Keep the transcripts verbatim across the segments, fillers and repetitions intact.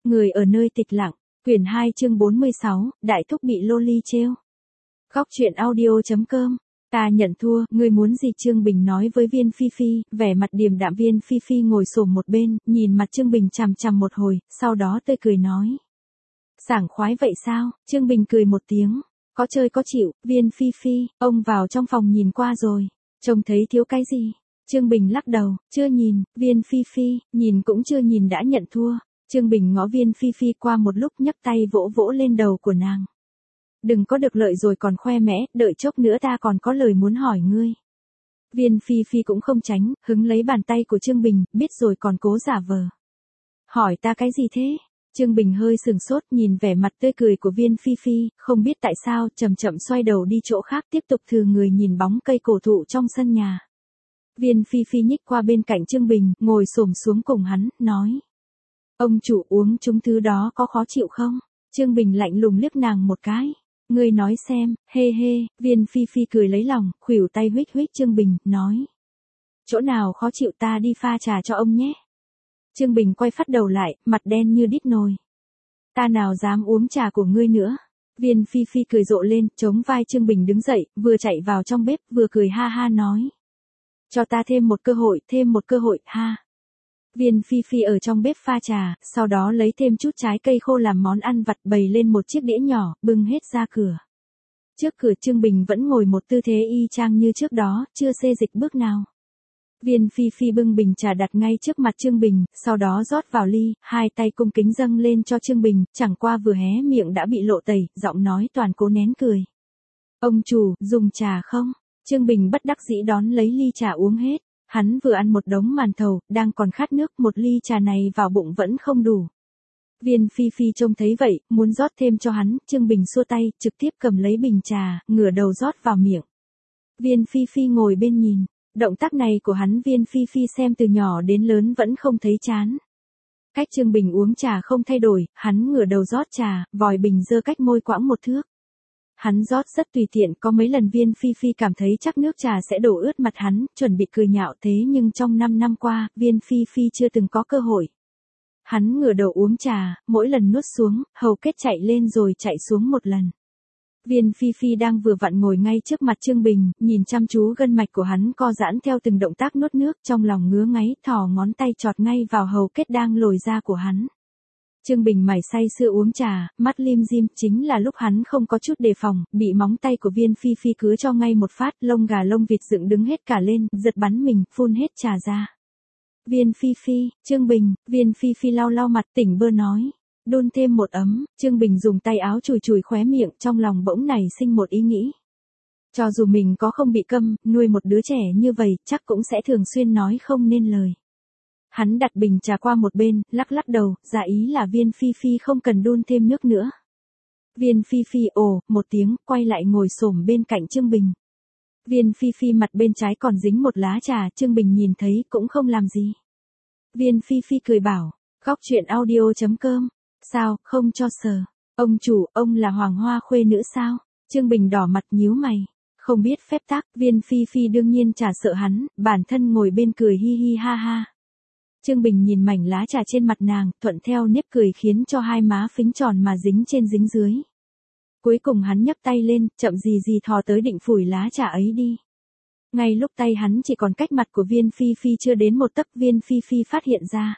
Người ở nơi tịch lặng, quyển hai chương bốn mươi sáu, Đại thúc bị loli trêu. Góc truyện audio chấm com. Ta nhận thua, ngươi muốn gì? Trương Bình nói với Viên Phi Phi, vẻ mặt điềm đạm. Viên Phi Phi ngồi xổm một bên, nhìn mặt Trương Bình chằm chằm một hồi, sau đó tươi cười nói. Sảng khoái vậy sao? Trương Bình cười một tiếng. Có chơi có chịu. Viên Phi Phi, ông vào trong phòng nhìn qua rồi. Trông thấy thiếu cái gì? Trương Bình lắc đầu, chưa nhìn. Viên Phi Phi, nhìn cũng chưa nhìn đã nhận thua. Trương Bình ngó Viên Phi Phi qua một lúc, nhấc tay vỗ vỗ lên đầu của nàng. Đừng có được lợi rồi còn khoe mẽ, đợi chốc nữa ta còn có lời muốn hỏi ngươi. Viên Phi Phi cũng không tránh, hứng lấy bàn tay của Trương Bình, biết rồi còn cố giả vờ. Hỏi ta cái gì thế? Trương Bình hơi sừng sốt, nhìn vẻ mặt tươi cười của Viên Phi Phi, không biết tại sao, chậm chậm xoay đầu đi chỗ khác, tiếp tục thừ người nhìn bóng cây cổ thụ trong sân nhà. Viên Phi Phi nhích qua bên cạnh Trương Bình, ngồi xổm xuống cùng hắn, nói. Ông chủ uống chúng thứ đó có khó chịu không? Trương Bình lạnh lùng liếc nàng một cái. Ngươi nói xem, hê hê. Viên Phi Phi cười lấy lòng, khuỷu tay huých huých Trương Bình, nói. Chỗ nào khó chịu ta đi pha trà cho ông nhé. Trương Bình quay phát đầu lại, mặt đen như đít nồi. Ta nào dám uống trà của ngươi nữa. Viên Phi Phi cười rộ lên, chống vai Trương Bình đứng dậy, vừa chạy vào trong bếp, vừa cười ha ha nói. Cho ta thêm một cơ hội, thêm một cơ hội, ha. Viên Phi Phi ở trong bếp pha trà, sau đó lấy thêm chút trái cây khô làm món ăn vặt, bày lên một chiếc đĩa nhỏ, bưng hết ra cửa. Trước cửa Trương Bình vẫn ngồi một tư thế y chang như trước đó, chưa xê dịch bước nào. Viên Phi Phi bưng bình trà đặt ngay trước mặt Trương Bình, sau đó rót vào ly, hai tay cung kính dâng lên cho Trương Bình, chẳng qua vừa hé miệng đã bị lộ tẩy, giọng nói toàn cố nén cười. Ông chủ, dùng trà không? Trương Bình bất đắc dĩ đón lấy ly trà uống hết. Hắn vừa ăn một đống màn thầu, đang còn khát nước, một ly trà này vào bụng vẫn không đủ. Viên Phi Phi trông thấy vậy, muốn rót thêm cho hắn, Trương Bình xua tay, trực tiếp cầm lấy bình trà, ngửa đầu rót vào miệng. Viên Phi Phi ngồi bên nhìn, động tác này của hắn Viên Phi Phi xem từ nhỏ đến lớn vẫn không thấy chán. Cách Trương Bình uống trà không thay đổi, hắn ngửa đầu rót trà, vòi bình dơ cách môi quãng một thước. Hắn rót rất tùy tiện, có mấy lần Viên Phi Phi cảm thấy chắc nước trà sẽ đổ ướt mặt hắn, chuẩn bị cười nhạo thế nhưng trong năm năm qua, Viên Phi Phi chưa từng có cơ hội. Hắn ngửa đầu uống trà, mỗi lần nuốt xuống, hầu kết chạy lên rồi chạy xuống một lần. Viên Phi Phi đang vừa vặn ngồi ngay trước mặt Trương Bình, nhìn chăm chú gân mạch của hắn co giãn theo từng động tác nuốt nước, trong lòng ngứa ngáy, thò ngón tay chọt ngay vào hầu kết đang lồi ra của hắn. Trương Bình mải say sưa uống trà, mắt lim dim, chính là lúc hắn không có chút đề phòng, bị móng tay của Viên Phi Phi cứa cho ngay một phát, lông gà lông vịt dựng đứng hết cả lên, giật bắn mình, phun hết trà ra. Viên Phi Phi, Trương Bình, Viên Phi Phi lau lau mặt, tỉnh bơ nói. Đun thêm một ấm, Trương Bình dùng tay áo chùi chùi khóe miệng, trong lòng bỗng nảy sinh một ý nghĩ. Cho dù mình có không bị câm, nuôi một đứa trẻ như vậy, chắc cũng sẽ thường xuyên nói không nên lời. Hắn đặt bình trà qua một bên, lắc lắc đầu, giả ý là Viên Phi Phi không cần đun thêm nước nữa. Viên Phi Phi ồ, một tiếng, quay lại ngồi xổm bên cạnh Trương Bình. Viên Phi Phi mặt bên trái còn dính một lá trà, Trương Bình nhìn thấy cũng không làm gì. Viên Phi Phi cười bảo, góc truyện audio chấm com. Sao, không cho sờ. Ông chủ, ông là Hoàng Hoa khuê nữ sao? Trương Bình đỏ mặt nhíu mày. Không biết phép tắc, Viên Phi Phi đương nhiên chả sợ hắn, bản thân ngồi bên cười hi hi ha ha. Trương Bình nhìn mảnh lá trà trên mặt nàng, thuận theo nếp cười khiến cho hai má phính tròn mà dính trên dính dưới. Cuối cùng hắn nhấc tay lên, chậm gì gì thò tới định phủi lá trà ấy đi. Ngay lúc tay hắn chỉ còn cách mặt của Viên Phi Phi chưa đến một tấc, Viên Phi Phi phát hiện ra.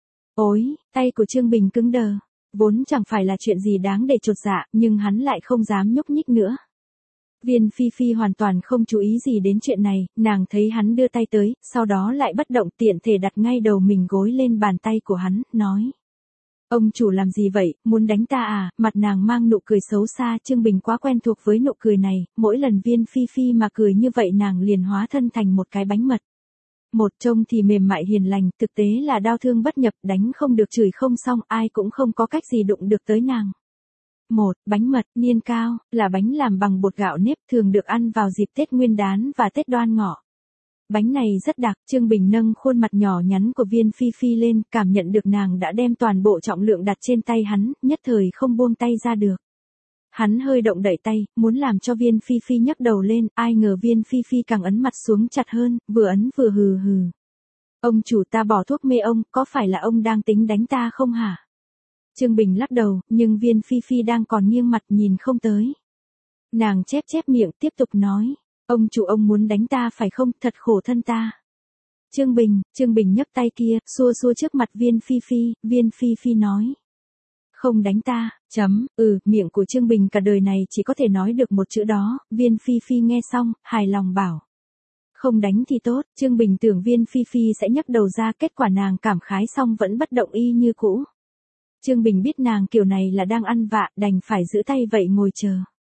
Ôi, tay của Trương Bình cứng đờ. Vốn chẳng phải là chuyện gì đáng để chột dạ, nhưng hắn lại không dám nhúc nhích nữa. Viên Phi Phi hoàn toàn không chú ý gì đến chuyện này, nàng thấy hắn đưa tay tới, sau đó lại bất động tiện thể đặt ngay đầu mình gối lên bàn tay của hắn, nói. Ông chủ làm gì vậy, muốn đánh ta à? Mặt nàng mang nụ cười xấu xa, Trương Bình quá quen thuộc với nụ cười này, mỗi lần Viên Phi Phi mà cười như vậy nàng liền hóa thân thành một cái bánh mật. Một trông thì mềm mại hiền lành, thực tế là đau thương bất nhập, đánh không được chửi không xong, ai cũng không có cách gì đụng được tới nàng. Một, bánh mật, niên cao, là bánh làm bằng bột gạo nếp, thường được ăn vào dịp Tết Nguyên đán và Tết Đoan Ngọ. Bánh này rất đặc, Trương Bình nâng khuôn mặt nhỏ nhắn của Viên Phi Phi lên, cảm nhận được nàng đã đem toàn bộ trọng lượng đặt trên tay hắn, nhất thời không buông tay ra được. Hắn hơi động đẩy tay, muốn làm cho Viên Phi Phi nhấc đầu lên, ai ngờ Viên Phi Phi càng ấn mặt xuống chặt hơn, vừa ấn vừa hừ hừ. Ông chủ ta bỏ thuốc mê ông, có phải là ông đang tính đánh ta không hả? Trương Bình lắc đầu, nhưng Viên Phi Phi đang còn nghiêng mặt nhìn không tới. Nàng chép chép miệng tiếp tục nói, ông chủ ông muốn đánh ta phải không, thật khổ thân ta. Trương Bình, Trương Bình nhấc tay kia, xua xua trước mặt Viên Phi Phi, Viên Phi Phi nói. Không đánh ta, chấm, ừ, miệng của Trương Bình cả đời này chỉ có thể nói được một chữ đó, Viên Phi Phi nghe xong, hài lòng bảo. Không đánh thì tốt, Trương Bình tưởng Viên Phi Phi sẽ nhấc đầu ra, kết quả nàng cảm khái xong vẫn bất động y như cũ. Trương Bình biết nàng kiểu này là đang ăn vạ, đành phải giữ tay vậy ngồi chờ.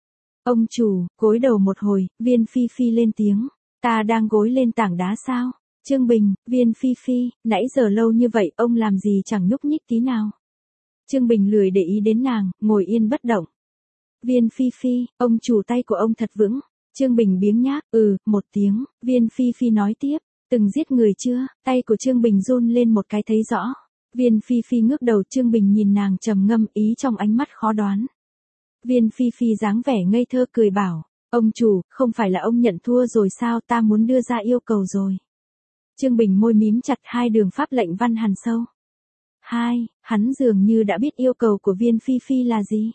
Ông chủ, gối đầu một hồi, Viên Phi Phi lên tiếng, ta đang gối lên tảng đá sao? Trương Bình, Viên Phi Phi, nãy giờ lâu như vậy ông làm gì chẳng nhúc nhích tí nào. Trương Bình lười để ý đến nàng, ngồi yên bất động. Viên Phi Phi, ông chủ tay của ông thật vững. Trương Bình biếng nhác, ừ, một tiếng, Viên Phi Phi nói tiếp, từng giết người chưa, tay của Trương Bình run lên một cái thấy rõ. Viên Phi Phi ngước đầu, Trương Bình nhìn nàng trầm ngâm, ý trong ánh mắt khó đoán. Viên Phi Phi dáng vẻ ngây thơ cười bảo, ông chủ, không phải là ông nhận thua rồi sao, ta muốn đưa ra yêu cầu rồi. Trương Bình môi mím chặt, hai đường pháp lệnh văn hằn sâu. Hai, hắn dường như đã biết yêu cầu của Viên Phi Phi là gì.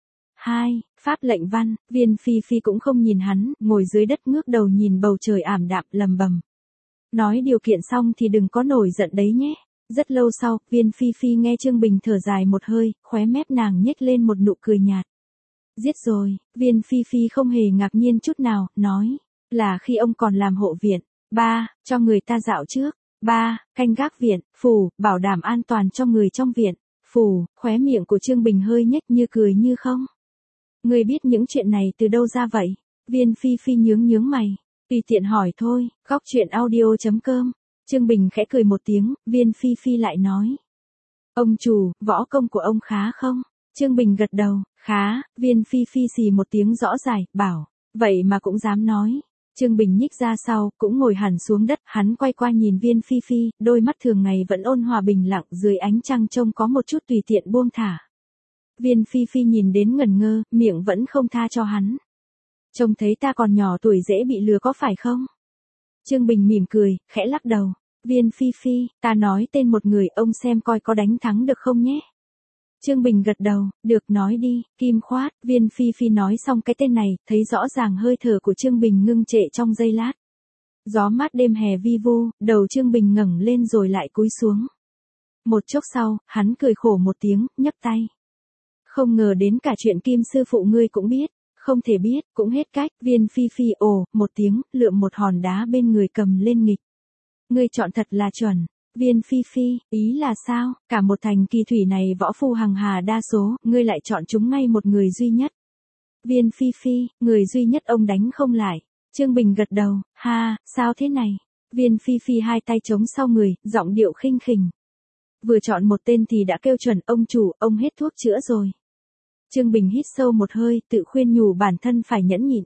Hai, pháp lệnh văn, Viên Phi Phi cũng không nhìn hắn, ngồi dưới đất ngước đầu nhìn bầu trời ảm đạm lầm bầm. Nói điều kiện xong thì đừng có nổi giận đấy nhé. Rất lâu sau, Viên Phi Phi nghe Trương Bình thở dài một hơi, khóe mép nàng nhếch lên một nụ cười nhạt. Giết rồi, Viên Phi Phi không hề ngạc nhiên chút nào, nói, là khi ông còn làm hộ viện. Ba, cho người ta dạo trước. Ba, canh gác viện, phù, bảo đảm an toàn cho người trong viện. Phù, khóe miệng của Trương Bình hơi nhếch như cười như không. Người biết những chuyện này từ đâu ra vậy? Viên Phi Phi nhướng nhướng mày. Tùy tiện hỏi thôi, góc chuyện audio chấm com. Trương Bình khẽ cười một tiếng, Viên Phi Phi lại nói. Ông chủ, võ công của ông khá không? Trương Bình gật đầu, khá, Viên Phi Phi xì một tiếng rõ dài, bảo, vậy mà cũng dám nói. Trương Bình nhích ra sau, cũng ngồi hẳn xuống đất, hắn quay qua nhìn Viên Phi Phi, đôi mắt thường ngày vẫn ôn hòa bình lặng, dưới ánh trăng trông có một chút tùy tiện buông thả. Viên Phi Phi nhìn đến ngẩn ngơ, miệng vẫn không tha cho hắn. Trông thấy ta còn nhỏ tuổi dễ bị lừa có phải không? Trương Bình mỉm cười, khẽ lắc đầu. Viên Phi Phi, ta nói tên một người, ông xem coi có đánh thắng được không nhé. Trương Bình gật đầu, được, nói đi, Kim Khoát. Viên Phi Phi nói xong cái tên này, thấy rõ ràng hơi thở của Trương Bình ngưng trệ trong giây lát. Gió mát đêm hè vi vu, đầu Trương Bình ngẩng lên rồi lại cúi xuống. Một chốc sau, hắn cười khổ một tiếng, nhấc tay. Không ngờ đến cả chuyện Kim sư phụ ngươi cũng biết, không thể biết, cũng hết cách. Viên Phi Phi ồ, một tiếng, lượm một hòn đá bên người cầm lên nghịch. Ngươi chọn thật là chuẩn. Viên Phi Phi, ý là sao, cả một thành kỳ thủy này võ phu hằng hà đa số, ngươi lại chọn chúng ngay một người duy nhất. Viên Phi Phi, người duy nhất ông đánh không lại. Trương Bình gật đầu, ha, sao thế này? Viên Phi Phi hai tay chống sau người, giọng điệu khinh khỉnh. Vừa chọn một tên thì đã kêu chuẩn, ông chủ, ông hết thuốc chữa rồi. Trương Bình hít sâu một hơi, tự khuyên nhủ bản thân phải nhẫn nhịn.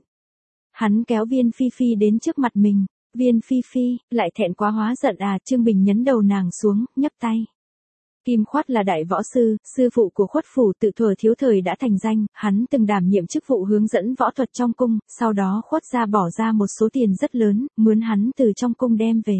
Hắn kéo Viên Phi Phi đến trước mặt mình. Viên Phi Phi, lại thẹn quá hóa giận à, Trương Bình nhấn đầu nàng xuống, nhấc tay. Kim Khoát là đại võ sư, sư phụ của Khuất phủ, tự thuở thiếu thời đã thành danh, hắn từng đảm nhiệm chức vụ hướng dẫn võ thuật trong cung, sau đó Khuất gia bỏ ra một số tiền rất lớn, mướn hắn từ trong cung đem về.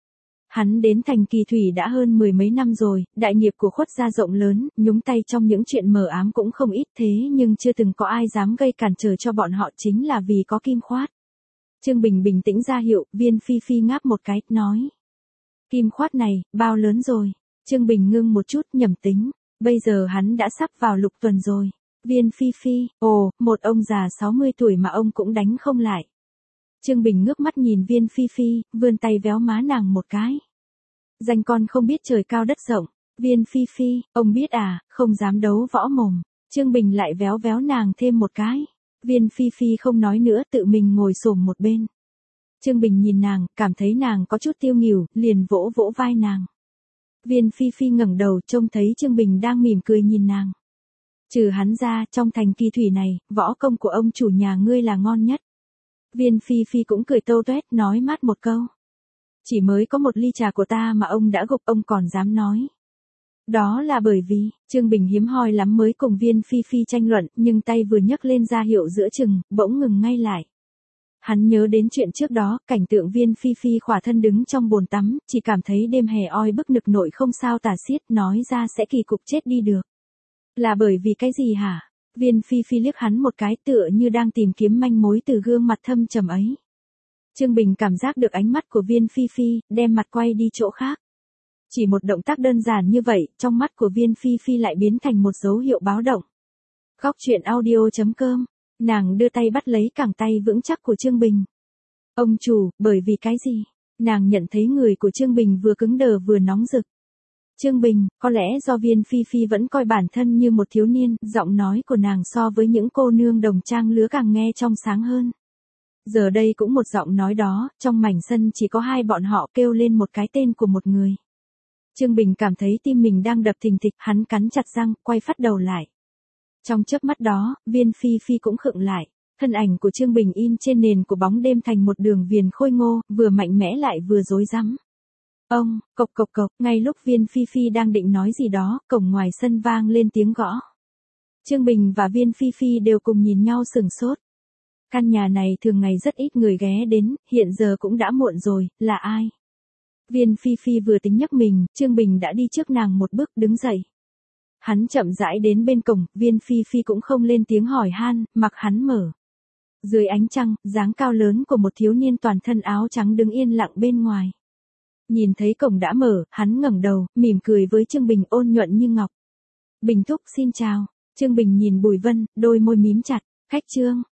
Hắn đến thành kỳ thủy đã hơn mười mấy năm rồi, đại nghiệp của Khuất gia rộng lớn, nhúng tay trong những chuyện mờ ám cũng không ít, thế nhưng chưa từng có ai dám gây cản trở cho bọn họ, chính là vì có Kim Khoát. Trương Bình bình tĩnh ra hiệu, Viên Phi Phi ngáp một cái, nói. Kim Khoát này, bao lớn rồi? Trương Bình ngưng một chút, nhẩm tính. Bây giờ hắn đã sắp vào lục tuần rồi. Viên Phi Phi, ồ, một ông già sáu mươi tuổi mà ông cũng đánh không lại. Trương Bình ngước mắt nhìn Viên Phi Phi, vươn tay véo má nàng một cái. Danh con không biết trời cao đất rộng. Viên Phi Phi, ông biết à, không dám đấu võ mồm. Trương Bình lại véo véo nàng thêm một cái. Viên Phi Phi không nói nữa, tự mình ngồi xổm một bên. Trương Bình nhìn nàng, cảm thấy nàng có chút tiêu nghỉu, liền vỗ vỗ vai nàng. Viên Phi Phi ngẩng đầu, trông thấy Trương Bình đang mỉm cười nhìn nàng. Trừ hắn ra, trong thành kỳ thủy này, võ công của ông chủ nhà ngươi là ngon nhất. Viên Phi Phi cũng cười tâu tuét, nói mát một câu. Chỉ mới có một ly trà của ta mà ông đã gục, ông còn dám nói. Đó là bởi vì, Trương Bình hiếm hoi lắm mới cùng Viên Phi Phi tranh luận, nhưng tay vừa nhấc lên ra hiệu giữa chừng, bỗng ngừng ngay lại. Hắn nhớ đến chuyện trước đó, cảnh tượng Viên Phi Phi khỏa thân đứng trong bồn tắm, chỉ cảm thấy đêm hè oi bức nực nội không sao tả xiết, nói ra sẽ kỳ cục chết đi được. Là bởi vì cái gì hả? Viên Phi Phi liếc hắn một cái tựa như đang tìm kiếm manh mối từ gương mặt thâm trầm ấy. Trương Bình cảm giác được ánh mắt của Viên Phi Phi, đem mặt quay đi chỗ khác. Chỉ một động tác đơn giản như vậy, trong mắt của Viên Phi Phi lại biến thành một dấu hiệu báo động. Góc truyện audio chấm com, nàng đưa tay bắt lấy cẳng tay vững chắc của Trương Bình. Ông chủ, bởi vì cái gì? Nàng nhận thấy người của Trương Bình vừa cứng đờ vừa nóng rực. Trương Bình, có lẽ do Viên Phi Phi vẫn coi bản thân như một thiếu niên, giọng nói của nàng so với những cô nương đồng trang lứa càng nghe trong sáng hơn. Giờ đây cũng một giọng nói đó, trong mảnh sân chỉ có hai bọn họ kêu lên một cái tên của một người. Trương Bình cảm thấy tim mình đang đập thình thịch, hắn cắn chặt răng, quay phát đầu lại. Trong chớp mắt đó, Viên Phi Phi cũng khựng lại. Thân ảnh của Trương Bình in trên nền của bóng đêm thành một đường viền khôi ngô, vừa mạnh mẽ lại vừa rối rắm. Ông, cộc cộc cộc, ngay lúc Viên Phi Phi đang định nói gì đó, cổng ngoài sân vang lên tiếng gõ. Trương Bình và Viên Phi Phi đều cùng nhìn nhau sửng sốt. Căn nhà này thường ngày rất ít người ghé đến, hiện giờ cũng đã muộn rồi, là ai? Viên Phi Phi vừa tính nhấc mình, Trương Bình đã đi trước nàng một bước đứng dậy. Hắn chậm rãi đến bên cổng, Viên Phi Phi cũng không lên tiếng hỏi han, mặc hắn mở. Dưới ánh trăng, dáng cao lớn của một thiếu niên toàn thân áo trắng đứng yên lặng bên ngoài. Nhìn thấy cổng đã mở, hắn ngẩng đầu, mỉm cười với Trương Bình ôn nhuận như ngọc. Bình thúc xin chào. Trương Bình nhìn Bùi Vân, đôi môi mím chặt. Khách Trương.